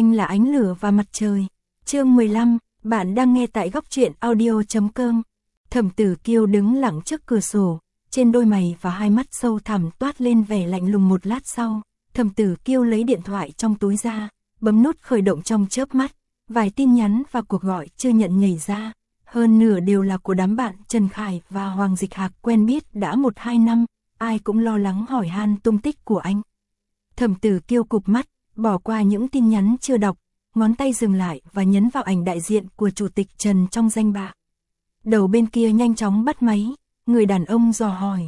Anh là ánh lửa và mặt trời. Chương 15, bạn đang nghe tại góc truyện audio.com. Thẩm Tử Kiêu đứng lặng trước cửa sổ, trên đôi mày và hai mắt sâu thẳm toát lên vẻ lạnh lùng. Một lát sau, Thẩm Tử Kiêu lấy điện thoại trong túi ra, bấm nút khởi động trong chớp mắt, vài tin nhắn và cuộc gọi chưa nhận nhảy ra, hơn nửa đều là của đám bạn Trần Khải và Hoàng Dịch Hạc quen biết đã 1-2 năm, ai cũng lo lắng hỏi han tung tích của anh. Thẩm Tử Kiêu cụp mắt, bỏ qua những tin nhắn chưa đọc, ngón tay dừng lại và nhấn vào ảnh đại diện của Chủ tịch Trần trong danh bạ. Đầu bên kia nhanh chóng bắt máy, người đàn ông dò hỏi.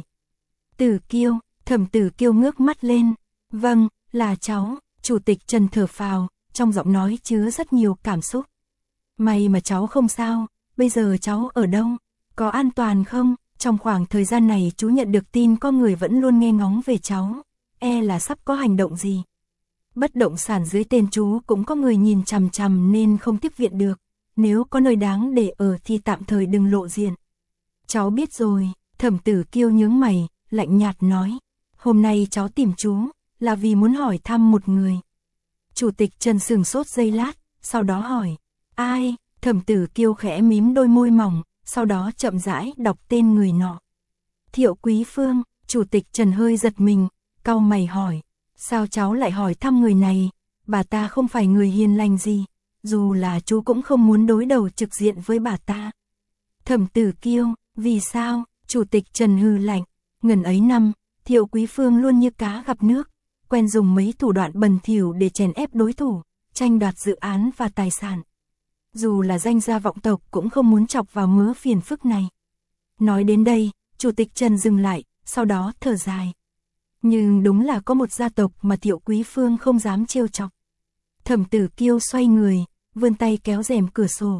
Tử Kiêu, Thẩm Tử Kiêu ngước mắt lên. Vâng, là cháu. Chủ tịch Trần thở phào, trong giọng nói chứa rất nhiều cảm xúc. May mà cháu không sao, bây giờ cháu ở đâu? Có an toàn không? Trong khoảng thời gian này chú nhận được tin có người vẫn luôn nghe ngóng về cháu, là sắp có hành động gì. Bất động sản dưới tên chú cũng có người nhìn chằm chằm nên không tiếp viện được, nếu có nơi đáng để ở thì tạm thời đừng lộ diện. Cháu biết rồi. Thẩm Tử Kiêu nhướng mày, lạnh nhạt nói. Hôm nay cháu tìm chú, là vì muốn hỏi thăm một người. Chủ tịch Trần sửng sốt giây lát, sau đó hỏi. Ai? Thẩm Tử Kiêu khẽ mím đôi môi mỏng, sau đó chậm rãi đọc tên người nọ. Thiệu Quý Phương. Chủ tịch Trần hơi giật mình, cau mày hỏi. Sao cháu lại hỏi thăm người này? Bà ta không phải người hiền lành gì, dù là chú cũng không muốn đối đầu trực diện với bà ta. Thẩm Tử Kiêu, vì sao? Chủ tịch Trần hừ lạnh. Ngần ấy năm, Thiệu Quý Phương luôn như cá gặp nước, quen dùng mấy thủ đoạn bẩn thỉu để chèn ép đối thủ, tranh đoạt dự án và tài sản. Dù là danh gia vọng tộc cũng không muốn chọc vào mớ phiền phức này. Nói đến đây, Chủ tịch Trần dừng lại, sau đó thở dài. Nhưng đúng là có một gia tộc mà Thiệu Quý Phương không dám trêu chọc. Thẩm Tử Kiêu xoay người, vươn tay kéo rèm cửa sổ.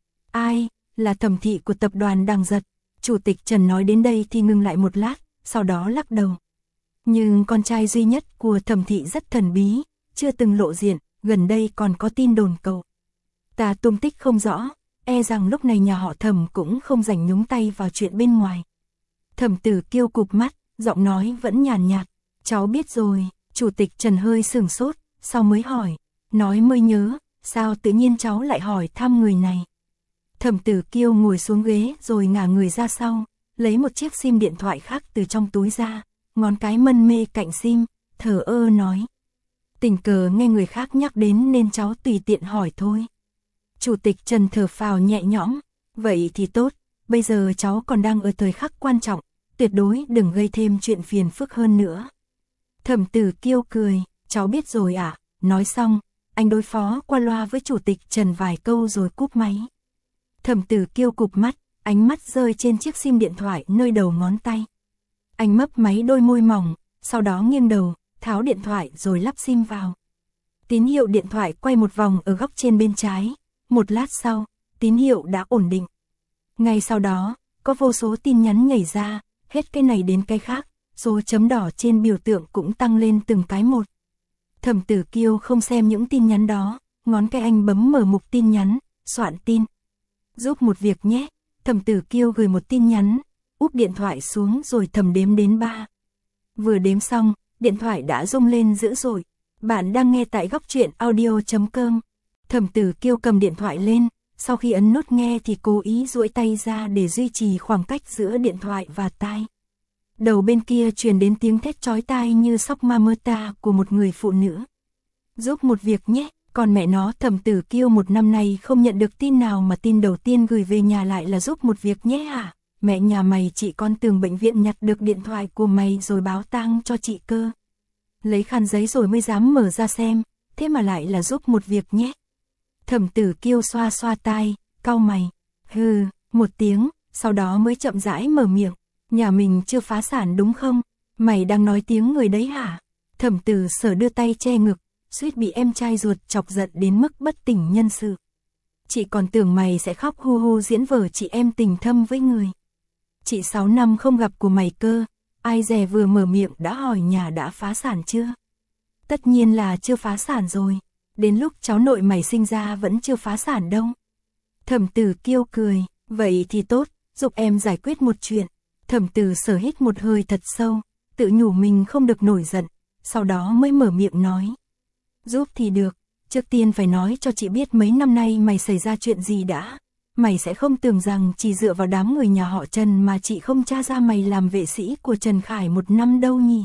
Ai? Là Thẩm thị của tập đoàn Đằng Giật. Chủ tịch Trần nói đến đây thì ngừng lại một lát, sau đó lắc đầu. Nhưng con trai duy nhất của Thẩm thị rất thần bí, chưa từng lộ diện, gần đây còn có tin đồn cậu ta tung tích không rõ, rằng lúc này nhà họ Thẩm cũng không rảnh nhúng tay vào chuyện bên ngoài. Thẩm Tử Kiêu cụp mắt, giọng nói vẫn nhàn nhạt. Cháu biết rồi. Chủ tịch Trần hơi sửng sốt, sau mới hỏi. Nói mới nhớ, sao tự nhiên cháu lại hỏi thăm người này? Thẩm Tử Kiêu ngồi xuống ghế rồi ngả người ra sau, lấy một chiếc sim điện thoại khác từ trong túi ra, ngón cái mân mê cạnh sim, thờ ơ nói. Tình cờ nghe người khác nhắc đến nên cháu tùy tiện hỏi thôi. Chủ tịch Trần thở phào nhẹ nhõm. Vậy thì tốt, bây giờ cháu còn đang ở thời khắc quan trọng, tuyệt đối đừng gây thêm chuyện phiền phức hơn nữa. Thẩm Tử Kiêu cười. Cháu biết rồi ạ. Nói xong, anh đối phó qua loa với Chủ tịch Trần vài câu rồi cúp máy. Thẩm Tử Kiêu cụp mắt, ánh mắt rơi trên chiếc sim điện thoại nơi đầu ngón tay. Anh mấp máy đôi môi mỏng, sau đó nghiêng đầu, tháo điện thoại rồi lắp sim vào. Tín hiệu điện thoại quay một vòng ở góc trên bên trái. Một lát sau, tín hiệu đã ổn định. Ngay sau đó, có vô số tin nhắn nhảy ra, hết cái này đến cái khác, số chấm đỏ trên biểu tượng cũng tăng lên từng cái một. Thẩm Tử Kiêu không xem những tin nhắn đó, ngón cái anh bấm mở mục tin nhắn, soạn tin. Giúp một việc nhé. Thẩm Tử Kiêu gửi một tin nhắn, úp điện thoại xuống rồi thầm đếm đến 3. Vừa đếm xong, điện thoại đã rung lên dữ dội. Bạn đang nghe tại góc truyện audio.com. Thẩm Tử Kiêu cầm điện thoại lên, sau khi ấn nút nghe thì cố ý duỗi tay ra để duy trì khoảng cách giữa điện thoại và tai. Đầu bên kia truyền đến tiếng thét chói tai như sóc ma mơ ta của một người phụ nữ. Giúp một việc nhé. Còn mẹ nó, Thẩm Tử Kiêu một năm nay không nhận được tin nào mà tin đầu tiên gửi về nhà lại là giúp một việc nhé hả? Mẹ nhà mày chị con tường bệnh viện nhặt được điện thoại của mày rồi báo tang cho chị cơ. Lấy khăn giấy rồi mới dám mở ra xem, thế mà lại là giúp một việc nhé. Thẩm Tử Kiêu xoa xoa tai, cau mày. Hừ, một tiếng, sau đó mới chậm rãi mở miệng. Nhà mình chưa phá sản đúng không? Mày đang nói tiếng người đấy hả? Thẩm Tử Sở đưa tay che ngực, suýt bị em trai ruột chọc giận đến mức bất tỉnh nhân sự. Chị còn tưởng mày sẽ khóc hu hu diễn vở chị em tình thâm với người. Chị 6 năm không gặp của mày cơ, ai dè vừa mở miệng đã hỏi nhà đã phá sản chưa? Tất nhiên là chưa phá sản rồi, đến lúc cháu nội mày sinh ra vẫn chưa phá sản đâu. Thẩm Tử Kiêu cười, vậy thì tốt, giúp em giải quyết một chuyện. Thẩm Tử Sở hít một hơi thật sâu, tự nhủ mình không được nổi giận, sau đó mới mở miệng nói. Giúp thì được, Trước tiên phải nói cho chị biết mấy năm nay mày xảy ra chuyện gì đã. Mày sẽ không tưởng rằng chỉ dựa vào đám người nhà họ Trần mà chị không tra ra mày làm vệ sĩ của Trần Khải 1 năm đâu nhỉ.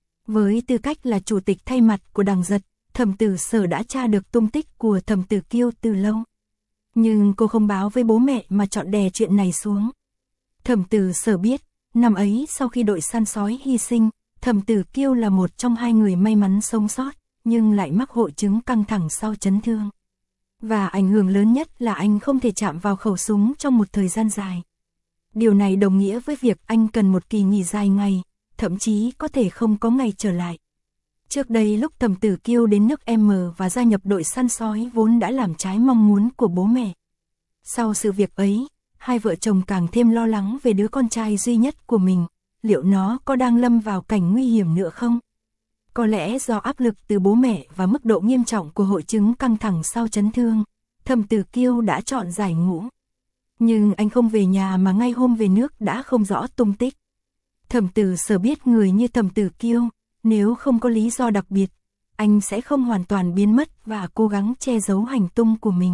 Với tư cách là chủ tịch thay mặt của Đằng Giật, Thẩm Tử Sở đã tra được tung tích của Thẩm Tử Kiêu từ lâu. Nhưng cô không báo với bố mẹ mà chọn đè chuyện này xuống. Thẩm Tử Sở biết, năm ấy sau khi đội săn sói hy sinh, Thẩm Tử Kiêu là một trong 2 người may mắn sống sót, nhưng lại mắc hội chứng căng thẳng sau chấn thương. Và ảnh hưởng lớn nhất là anh không thể chạm vào khẩu súng trong một thời gian dài. Điều này đồng nghĩa với việc anh cần một kỳ nghỉ dài ngày, thậm chí có thể không có ngày trở lại. Trước đây lúc Thẩm Tử Kiêu đến nước M và gia nhập đội săn sói vốn đã làm trái mong muốn của bố mẹ. Sau sự việc ấy, hai vợ chồng càng thêm lo lắng về đứa con trai duy nhất của mình, liệu nó có đang lâm vào cảnh nguy hiểm nữa không? Có lẽ do áp lực từ bố mẹ và mức độ nghiêm trọng của hội chứng căng thẳng sau chấn thương, Thẩm Tử Kiêu đã chọn giải ngũ. Nhưng anh không về nhà mà ngay hôm về nước đã không rõ tung tích. Thẩm Tử Sở biết người như Thẩm Tử Kiêu, nếu không có lý do đặc biệt, anh sẽ không hoàn toàn biến mất và cố gắng che giấu hành tung của mình.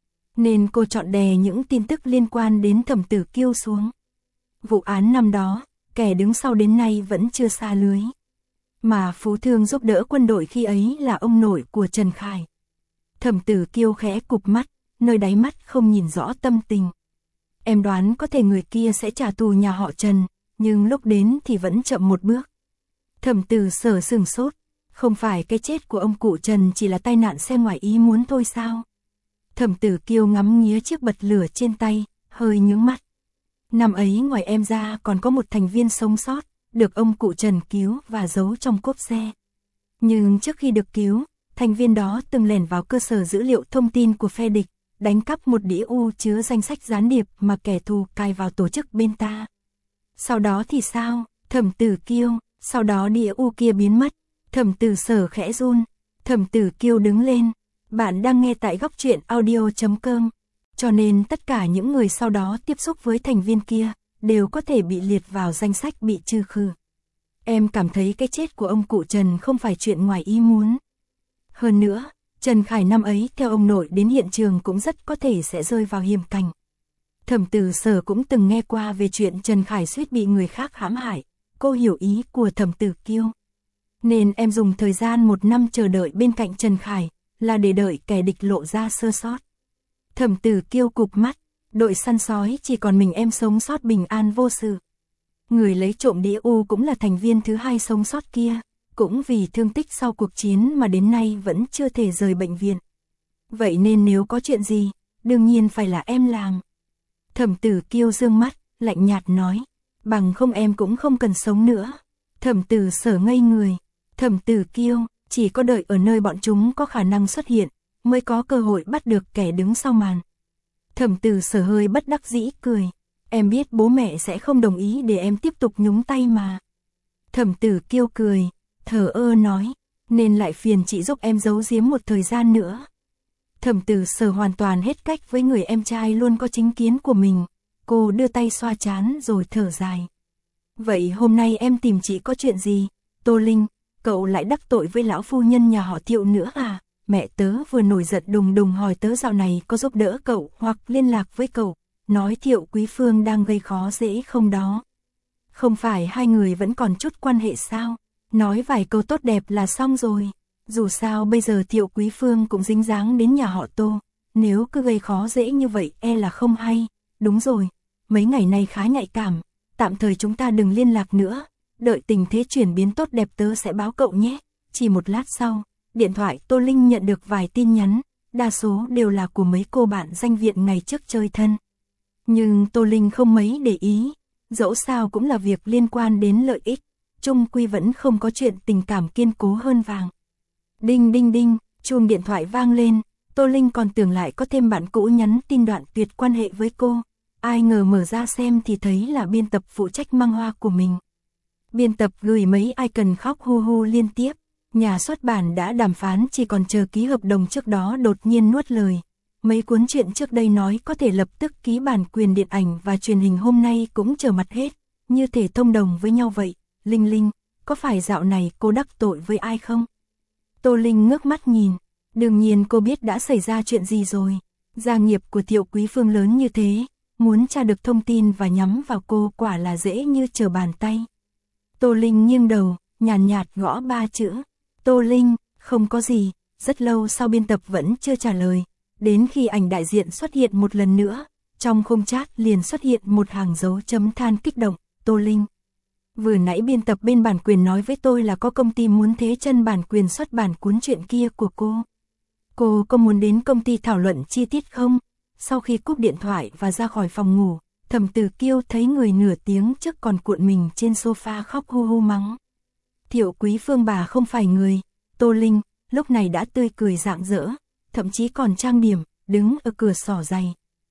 Nên cô chọn đè những tin tức liên quan đến Thẩm Tử Kiêu xuống. Vụ án năm đó, kẻ đứng sau đến nay vẫn chưa xa lưới. Mà phú thương giúp đỡ quân đội khi ấy là ông nội của Trần Khải. Thẩm Tử Kiêu khẽ cụp mắt, nơi đáy mắt không nhìn rõ tâm tình. Em đoán có thể người kia sẽ trả thù nhà họ Trần, nhưng lúc đến thì vẫn chậm một bước. Thẩm Tử Sở sửng sốt, không phải cái chết của ông cụ Trần chỉ là tai nạn xe ngoài ý muốn thôi sao? Thẩm Tử Kiêu ngắm nghía chiếc bật lửa trên tay, hơi nhướng mắt. Năm ấy ngoài em ra còn có một thành viên sống sót, được ông cụ Trần cứu và giấu trong cốp xe. Nhưng trước khi được cứu, thành viên đó từng lẻn vào cơ sở dữ liệu thông tin của phe địch, đánh cắp một đĩa U chứa danh sách gián điệp mà kẻ thù cài vào tổ chức bên ta. Sau đó thì sao? Thẩm Tử Kiêu, sau đó đĩa U kia biến mất. Thẩm Tử Sở khẽ run. Thẩm Tử Kiêu đứng lên. Bạn đang nghe tại góc truyện audio.com. Cho nên tất cả những người sau đó tiếp xúc với thành viên kia đều có thể bị liệt vào danh sách bị trừ khử. Em cảm thấy cái chết của ông cụ Trần không phải chuyện ngoài ý muốn. Hơn nữa, Trần Khải năm ấy theo ông nội đến hiện trường cũng rất có thể sẽ rơi vào hiểm cảnh. Thẩm Tử Sở cũng từng nghe qua về chuyện Trần Khải suýt bị người khác hãm hại. Cô hiểu ý của Thẩm Tử Kiêu. Nên em dùng thời gian 1 năm chờ đợi bên cạnh Trần Khải, là để đợi kẻ địch lộ ra sơ sót. Thẩm Tử Kiêu cụp mắt, đội săn sói chỉ còn mình em sống sót bình an vô sự. Người lấy trộm đĩa U cũng là thành viên thứ 2 sống sót kia, cũng vì thương tích sau cuộc chiến mà đến nay vẫn chưa thể rời bệnh viện. Vậy nên nếu có chuyện gì, đương nhiên phải là em làm. Thẩm Tử Kiêu dương mắt, lạnh nhạt nói, bằng không em cũng không cần sống nữa. Thẩm Tử Sở ngây người. Thẩm Tử Kiêu, chỉ có đợi ở nơi bọn chúng có khả năng xuất hiện, mới có cơ hội bắt được kẻ đứng sau màn. Thẩm Tử Sở hơi bất đắc dĩ cười. Em biết bố mẹ sẽ không đồng ý để em tiếp tục nhúng tay mà. Thẩm Tử Kiêu cười, thờ ơ nói, nên lại phiền chị giúp em giấu giếm một thời gian nữa. Thẩm Tử Sở hoàn toàn hết cách với người em trai luôn có chính kiến của mình. Cô đưa tay xoa trán rồi thở dài. Vậy hôm nay em tìm chị có chuyện gì? Tô Linh, cậu lại đắc tội với lão phu nhân nhà họ Thiệu nữa à? Mẹ tớ vừa nổi giận đùng đùng hỏi tớ dạo này có giúp đỡ cậu hoặc liên lạc với cậu, nói Thiệu Quý Phương đang gây khó dễ không đó. Không phải hai người vẫn còn chút quan hệ sao? Nói vài câu tốt đẹp là xong rồi. Dù sao bây giờ Thiệu Quý Phương cũng dính dáng đến nhà họ Tô, nếu cứ gây khó dễ như vậy e là không hay. Đúng rồi, mấy ngày nay khá nhạy cảm, tạm thời chúng ta đừng liên lạc nữa, đợi tình thế chuyển biến tốt đẹp tớ sẽ báo cậu nhé. Chỉ một lát sau, điện thoại Tô Linh nhận được vài tin nhắn, đa số đều là của mấy cô bạn danh viện ngày trước chơi thân. Nhưng Tô Linh không mấy để ý, dẫu sao cũng là việc liên quan đến lợi ích, chung quy vẫn không có chuyện tình cảm kiên cố hơn vàng. Đinh đinh đinh, chuông điện thoại vang lên, Tô Linh còn tưởng lại có thêm bạn cũ nhắn tin đoạn tuyệt quan hệ với cô. Ai ngờ mở ra xem thì thấy là biên tập phụ trách mang hoa của mình. Biên tập gửi mấy icon khóc hu hu liên tiếp. Nhà xuất bản đã đàm phán chỉ còn chờ ký hợp đồng trước đó đột nhiên nuốt lời. Mấy cuốn truyện trước đây nói có thể lập tức ký bản quyền điện ảnh và truyền hình hôm nay cũng trở mặt hết. Như thể thông đồng với nhau vậy. Linh Linh, có phải dạo này cô đắc tội với ai không? Tô Linh ngước mắt nhìn. Đương nhiên cô biết đã xảy ra chuyện gì rồi. Gia nghiệp của Thiệu Quý Phương lớn như thế, muốn tra được thông tin và nhắm vào cô quả là dễ như trở bàn tay. Tô Linh nghiêng đầu, nhàn nhạt gõ 3 chữ. Tô Linh, không có gì. Rất lâu sau biên tập vẫn chưa trả lời. Đến khi ảnh đại diện xuất hiện một lần nữa, trong khung chat liền xuất hiện một hàng dấu chấm than kích động. Tô Linh. Vừa nãy biên tập bên bản quyền nói với tôi là có công ty muốn thế chân bản quyền xuất bản cuốn truyện kia của cô. Cô có muốn đến công ty thảo luận chi tiết không? Sau khi cúp điện thoại và ra khỏi phòng ngủ, Thẩm Tử Kiêu thấy người nửa tiếng trước còn cuộn mình trên sofa khóc hu hu mắng. Thiệu Quý Phương bà không phải người. Tô Linh lúc này đã tươi cười rạng rỡ, thậm chí còn trang điểm, đứng ở cửa xỏ giày.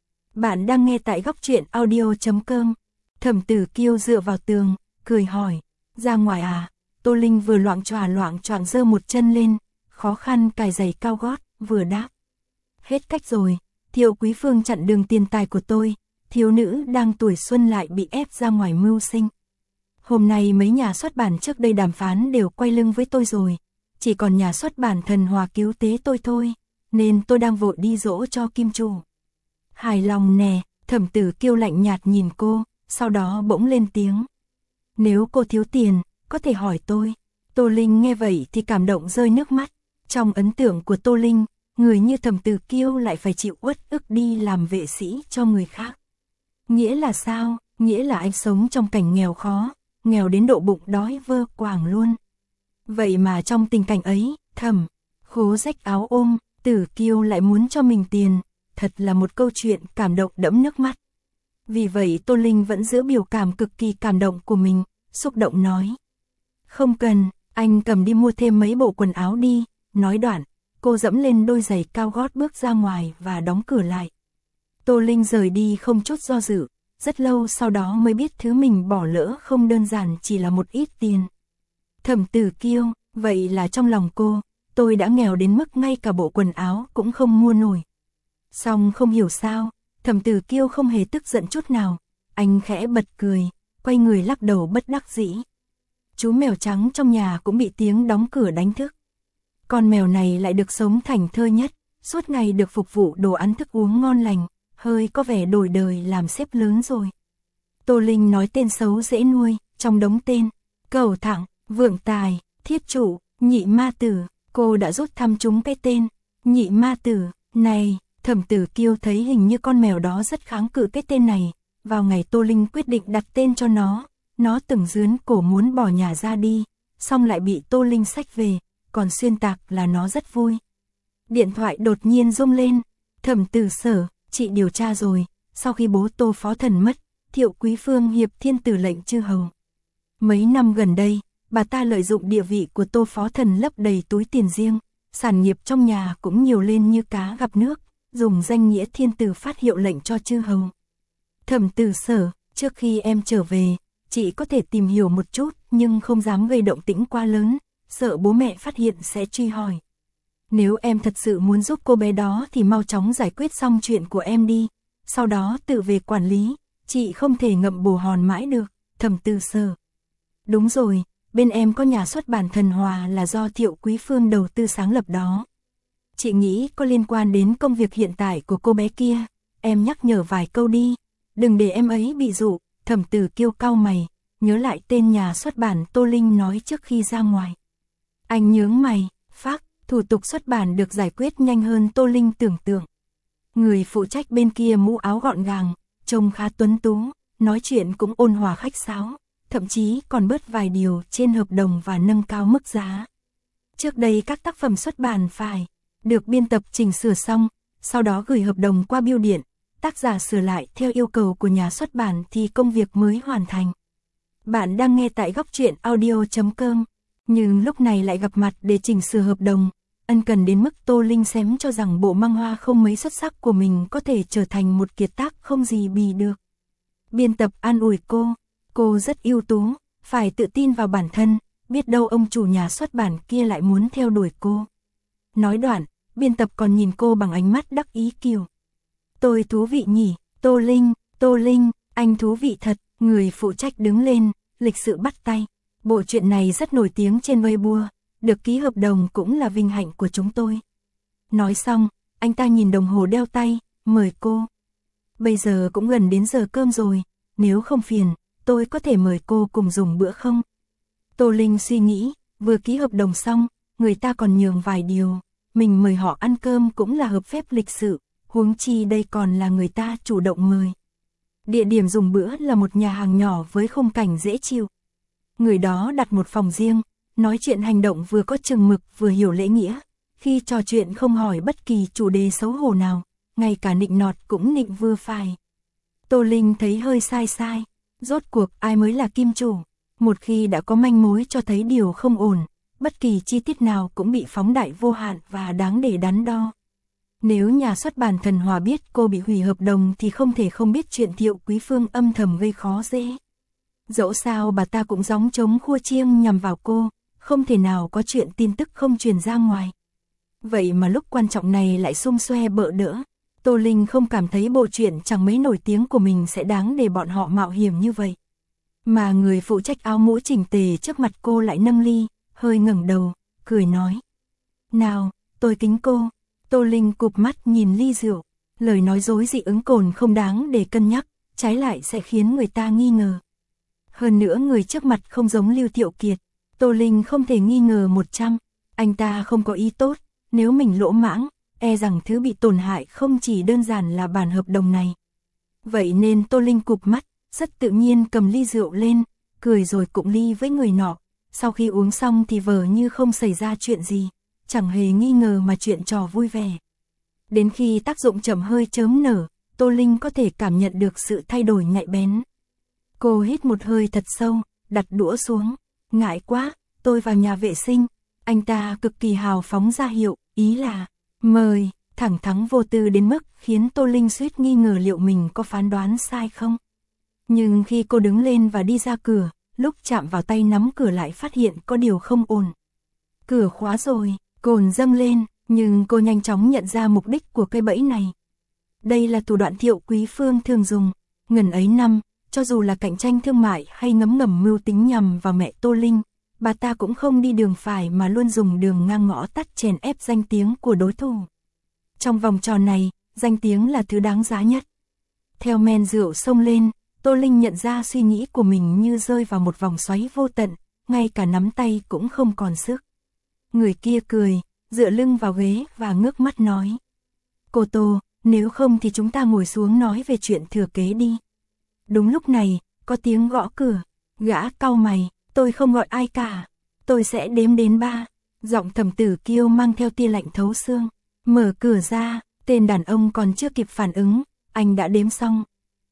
Bạn đang nghe tại góc truyện audio.com. Thẩm Tử Kiêu dựa vào tường, cười hỏi, ra ngoài à? Tô Linh vừa loạng choạng giơ một chân lên, khó khăn cài giày cao gót, vừa đáp. Hết cách rồi, Thiệu Quý Phương chặn đường tiền tài của tôi, thiếu nữ đang tuổi xuân lại bị ép ra ngoài mưu sinh. Hôm nay mấy nhà xuất bản trước đây đàm phán đều quay lưng với tôi rồi, chỉ còn nhà xuất bản Thần Hòa cứu tế tôi thôi, nên tôi đang vội đi dỗ cho Kim chủ. Hài lòng nè, Thẩm Tử Kiêu lạnh nhạt nhìn cô, sau đó bỗng lên tiếng. Nếu cô thiếu tiền, có thể hỏi tôi. Tô Linh nghe vậy thì cảm động rơi nước mắt. Trong ấn tượng của Tô Linh, người như Thẩm Tử Kiêu lại phải chịu uất ức đi làm vệ sĩ cho người khác. Nghĩa là sao? Nghĩa là anh sống trong cảnh nghèo khó, nghèo đến độ bụng đói vơ quàng luôn. Vậy mà trong tình cảnh ấy, Thẩm khố rách áo ôm, Tử Kiêu lại muốn cho mình tiền, thật là một câu chuyện cảm động đẫm nước mắt. Vì vậy Tô Linh vẫn giữ biểu cảm cực kỳ cảm động của mình, xúc động nói. Không cần, anh cầm đi mua thêm mấy bộ quần áo đi. Nói đoạn, cô dẫm lên đôi giày cao gót bước ra ngoài và đóng cửa lại. Tô Linh rời đi không chút do dự, rất lâu sau đó mới biết thứ mình bỏ lỡ không đơn giản chỉ là một ít tiền. Thẩm Tử Kiêu, vậy là trong lòng cô, tôi đã nghèo đến mức ngay cả bộ quần áo cũng không mua nổi. Song không hiểu sao, Thẩm Tử Kiêu không hề tức giận chút nào, anh khẽ bật cười, quay người lắc đầu bất đắc dĩ. Chú mèo trắng trong nhà cũng bị tiếng đóng cửa đánh thức. Con mèo này lại được sống thành thơ nhất, suốt ngày được phục vụ đồ ăn thức uống ngon lành, hơi có vẻ đổi đời làm sếp lớn rồi. Tô Linh nói tên xấu dễ nuôi, trong đống tên, Cẩu Thẳng, Vượng Tài, Thiết Trụ, Nhị Ma Tử, cô đã rút thăm chúng cái tên, Nhị Ma Tử, này, Thẩm Tử Kiêu thấy hình như con mèo đó rất kháng cự cái tên này, vào ngày Tô Linh quyết định đặt tên cho nó từng rướn cổ muốn bỏ nhà ra đi, xong lại bị Tô Linh xách về, còn xuyên tạc là nó rất vui. Điện thoại đột nhiên rung lên, Thẩm Tử Sở, chị điều tra rồi, sau khi bố Tô Phó Thần mất, Thiệu Quý Phương hiệp thiên tử lệnh chư hầu. Mấy năm gần đây, bà ta lợi dụng địa vị của Tô Phó Thần lấp đầy túi tiền riêng, sản nghiệp trong nhà cũng nhiều lên như cá gặp nước, dùng danh nghĩa thiên tử phát hiệu lệnh cho chư hầu. Thẩm Tử Sở, trước khi em trở về, chị có thể tìm hiểu một chút nhưng không dám gây động tĩnh quá lớn, sợ bố mẹ phát hiện sẽ truy hỏi. Nếu em thật sự muốn giúp cô bé đó thì mau chóng giải quyết xong chuyện của em đi, sau đó tự về quản lý, chị không thể ngậm bồ hòn mãi được. Thẩm Tử Sở. Đúng rồi, bên em có nhà xuất bản Thần Hòa là do Thiệu Quý Phương đầu tư sáng lập đó. Chị nghĩ có liên quan đến công việc hiện tại của cô bé kia, em nhắc nhở vài câu đi, đừng để em ấy bị dụ. Thẩm Tử Kiêu cau mày, nhớ lại tên nhà xuất bản Tô Linh nói trước khi ra ngoài. Anh nhướng mày, phác, thủ tục xuất bản được giải quyết nhanh hơn Tô Linh tưởng tượng. Người phụ trách bên kia mũ áo gọn gàng, trông khá tuấn tú, nói chuyện cũng ôn hòa khách sáo, thậm chí còn bớt vài điều trên hợp đồng và nâng cao mức giá. Trước đây các tác phẩm xuất bản phải được biên tập chỉnh sửa xong, sau đó gửi hợp đồng qua bưu điện, tác giả sửa lại theo yêu cầu của nhà xuất bản thì công việc mới hoàn thành. Bạn đang nghe tại góc truyện audio.com, nhưng lúc này lại gặp mặt để chỉnh sửa hợp đồng, ân cần đến mức Tô Linh xém cho rằng bộ mang hoa không mấy xuất sắc của mình có thể trở thành một kiệt tác không gì bì được. Biên tập an ủi cô rất ưu tú, phải tự tin vào bản thân, biết đâu ông chủ nhà xuất bản kia lại muốn theo đuổi cô. Nói đoạn, biên tập còn nhìn cô bằng ánh mắt đắc ý kiểu. Tôi thú vị nhỉ, Tô Linh, anh thú vị thật. Người phụ trách đứng lên, lịch sự bắt tay. Bộ truyện này rất nổi tiếng trên Weibo, được ký hợp đồng cũng là vinh hạnh của chúng tôi. Nói xong, anh ta nhìn đồng hồ đeo tay, mời cô. Bây giờ cũng gần đến giờ cơm rồi, nếu không phiền, tôi có thể mời cô cùng dùng bữa không? Tô Linh suy nghĩ, vừa ký hợp đồng xong, người ta còn nhường vài điều, mình mời họ ăn cơm cũng là hợp phép lịch sự, huống chi đây còn là người ta chủ động mời. Địa điểm dùng bữa là một nhà hàng nhỏ với khung cảnh dễ chịu. Người đó đặt một phòng riêng, nói chuyện hành động vừa có chừng mực vừa hiểu lễ nghĩa, khi trò chuyện không hỏi bất kỳ chủ đề xấu hổ nào, ngay cả nịnh nọt cũng nịnh vừa phải. Tô Linh thấy hơi sai sai, rốt cuộc ai mới là kim chủ, một khi đã có manh mối cho thấy điều không ổn, bất kỳ chi tiết nào cũng bị phóng đại vô hạn và đáng để đắn đo. Nếu nhà xuất bản Thần Hòa biết cô bị hủy hợp đồng thì không thể không biết chuyện Thiệu Quý Phương âm thầm gây khó dễ. Dẫu sao bà ta cũng gióng trống khua chiêng nhằm vào cô, không thể nào có chuyện tin tức không truyền ra ngoài. Vậy mà lúc quan trọng này lại xung xoe bợ đỡ. Tô Linh không cảm thấy bộ chuyện chẳng mấy nổi tiếng của mình sẽ đáng để bọn họ mạo hiểm như vậy. Mà người phụ trách áo mũ chỉnh tề trước mặt cô lại nâng ly, hơi ngẩng đầu, cười nói. Nào, tôi kính cô. Tô Linh cụp mắt nhìn ly rượu, lời nói dối dị ứng cồn không đáng để cân nhắc, trái lại sẽ khiến người ta nghi ngờ. Hơn nữa người trước mặt không giống Lưu Thiệu Kiệt, Tô Linh không thể nghi ngờ 100, anh ta không có ý tốt, nếu mình lỗ mãng, e rằng thứ bị tổn hại không chỉ đơn giản là bản hợp đồng này. Vậy nên Tô Linh cụp mắt, rất tự nhiên cầm ly rượu lên, cười rồi cụng ly với người nọ, sau khi uống xong thì vờ như không xảy ra chuyện gì, chẳng hề nghi ngờ mà chuyện trò vui vẻ. Đến khi tác dụng chậm hơi chớm nở, Tô Linh có thể cảm nhận được sự thay đổi nhạy bén. Cô hít một hơi thật sâu, đặt đũa xuống, ngại quá, tôi vào nhà vệ sinh. Anh ta cực kỳ hào phóng ra hiệu, ý là mời, thẳng thắn vô tư đến mức khiến Tô Linh suýt nghi ngờ liệu mình có phán đoán sai không. Nhưng khi cô đứng lên và đi ra cửa, lúc chạm vào tay nắm cửa lại phát hiện có điều không ổn. Cửa khóa rồi, cồn dâng lên, nhưng cô nhanh chóng nhận ra mục đích của cây bẫy này. Đây là thủ đoạn Thiệu Quý Phương thường dùng, ngần ấy năm, cho dù là cạnh tranh thương mại hay ngấm ngầm mưu tính nhằm vào mẹ Tô Linh, bà ta cũng không đi đường phải mà luôn dùng đường ngang ngõ tắt chèn ép danh tiếng của đối thủ. Trong vòng tròn này, danh tiếng là thứ đáng giá nhất. Theo men rượu xông lên, Tô Linh nhận ra suy nghĩ của mình như rơi vào một vòng xoáy vô tận, ngay cả nắm tay cũng không còn sức. Người kia cười, dựa lưng vào ghế và ngước mắt nói. Cô Tô, nếu không thì chúng ta ngồi xuống nói về chuyện thừa kế đi. Đúng lúc này, có tiếng gõ cửa, gã cau mày, tôi không gọi ai cả, tôi sẽ đếm đến 3. Giọng Thẩm Tử Kiêu mang theo tia lạnh thấu xương, mở cửa ra, tên đàn ông còn chưa kịp phản ứng, anh đã đếm xong.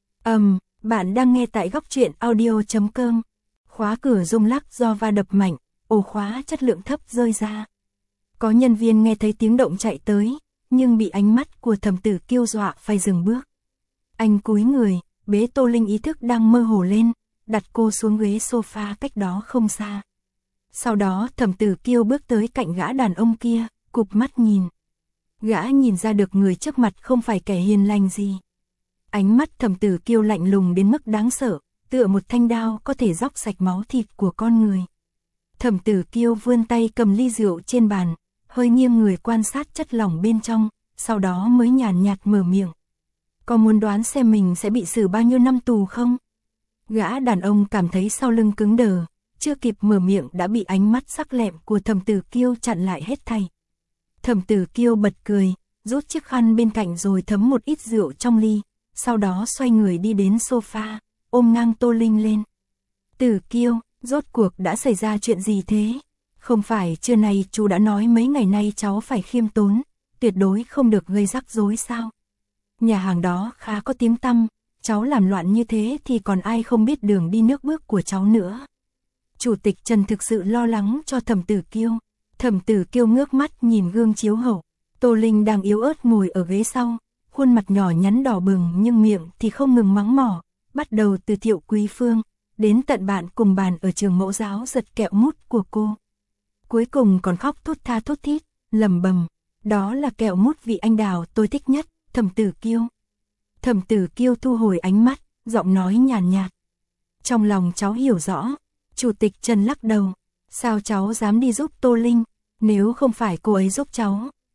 Bạn đang nghe tại góc truyện audio.com. Khóa cửa rung lắc do va đập mạnh, ổ khóa chất lượng thấp rơi ra. Có nhân viên nghe thấy tiếng động chạy tới, nhưng bị ánh mắt của Thẩm Tử Kiêu dọa phải dừng bước. Anh cúi người, bế Tô Linh ý thức đang mơ hồ lên, đặt cô xuống ghế sofa cách đó không xa. Sau đó Thẩm Tử Kiêu bước tới cạnh gã đàn ông kia, cụp mắt nhìn. Gã nhìn ra được người trước mặt không phải kẻ hiền lành gì. Ánh mắt Thẩm Tử Kiêu lạnh lùng đến mức đáng sợ, tựa một thanh đao có thể róc sạch máu thịt của con người. Thẩm Tử Kiêu vươn tay cầm ly rượu trên bàn, hơi nghiêng người quan sát chất lỏng bên trong, sau đó mới nhàn nhạt mở miệng. Có muốn đoán xem mình sẽ bị xử bao nhiêu năm tù không? Gã đàn ông cảm thấy sau lưng cứng đờ, chưa kịp mở miệng đã bị ánh mắt sắc lẹm của Thẩm Tử Kiêu chặn lại hết thảy. Thẩm Tử Kiêu bật cười, rút chiếc khăn bên cạnh rồi thấm một ít rượu trong ly, sau đó xoay người đi đến sofa, ôm ngang Tô Linh lên. Tử Kiêu, rốt cuộc đã xảy ra chuyện gì thế? Không phải trưa nay chú đã nói mấy ngày nay cháu phải khiêm tốn, tuyệt đối không được gây rắc rối sao? Nhà hàng đó khá có tiếng tăm, cháu làm loạn như thế thì còn ai không biết đường đi nước bước của cháu nữa. Chủ tịch Trần thực sự lo lắng cho Thẩm Tử Kiêu. Thẩm Tử Kiêu ngước mắt nhìn gương chiếu hậu, Tô Linh đang yếu ớt ngồi ở ghế sau, khuôn mặt nhỏ nhắn đỏ bừng nhưng miệng thì không ngừng mắng mỏ, bắt đầu từ Thiệu Quý Phương, đến tận bạn cùng bàn ở trường mẫu giáo giật kẹo mút của cô. Cuối cùng còn khóc thút tha thút thít, lẩm bẩm, đó là kẹo mút vị anh đào tôi thích nhất, Thẩm Tử Kiêu. Thẩm Tử Kiêu thu hồi ánh mắt, giọng nói nhàn nhạt. Trong lòng cháu hiểu rõ. Chủ tịch Trần lắc đầu, sao cháu dám đi giúp Tô Linh, nếu không phải cô ấy giúp cháu,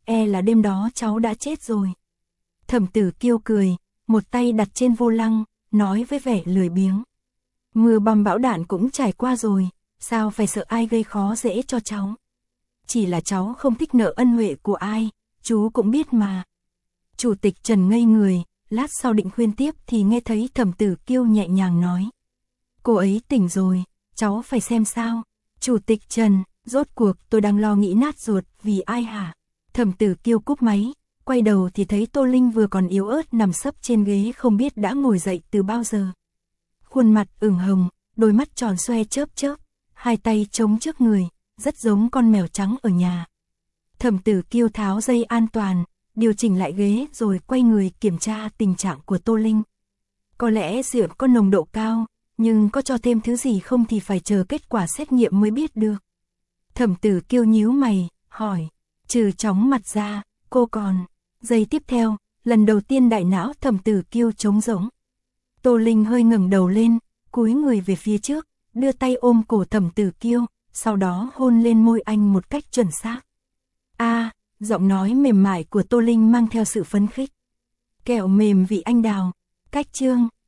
là đêm đó cháu đã chết rồi. Thẩm Tử Kiêu cười, một tay đặt trên vô lăng, nói với vẻ lười biếng. Mưa bom bão đạn cũng trải qua rồi, sao phải sợ ai gây khó dễ cho cháu. Chỉ là cháu không thích nợ ân huệ của ai, chú cũng biết mà. Chủ tịch Trần ngây người, lát sau định khuyên tiếp thì nghe thấy Thẩm Tử Kiêu nhẹ nhàng nói. Cô ấy tỉnh rồi, cháu phải xem sao. Chủ tịch Trần, rốt cuộc tôi đang lo nghĩ nát ruột vì ai hả? Thẩm Tử Kiêu cúp máy, quay đầu thì thấy Tô Linh vừa còn yếu ớt nằm sấp trên ghế không biết đã ngồi dậy từ bao giờ. Khuôn mặt ửng hồng, đôi mắt tròn xoe chớp chớp, hai tay chống trước người, rất giống con mèo trắng ở nhà. Thẩm Tử Kiêu tháo dây an toàn, điều chỉnh lại ghế rồi quay người kiểm tra tình trạng của Tô Linh. Có lẽ rượu có nồng độ cao, nhưng có cho thêm thứ gì không thì phải chờ kết quả xét nghiệm mới biết được. Thẩm Tử Kiêu nhíu mày, hỏi, trừ chóng mặt ra, cô còn... Giây tiếp theo, lần đầu tiên đại não Thẩm Tử Kiêu trống rỗng. Tô Linh hơi ngẩng đầu lên, cúi người về phía trước, đưa tay ôm cổ Thẩm Tử Kiêu, sau đó hôn lên môi anh một cách chuẩn xác. Giọng nói mềm mại của Tô Linh mang theo sự phấn khích. Kẹo mềm vị anh đào, cách chương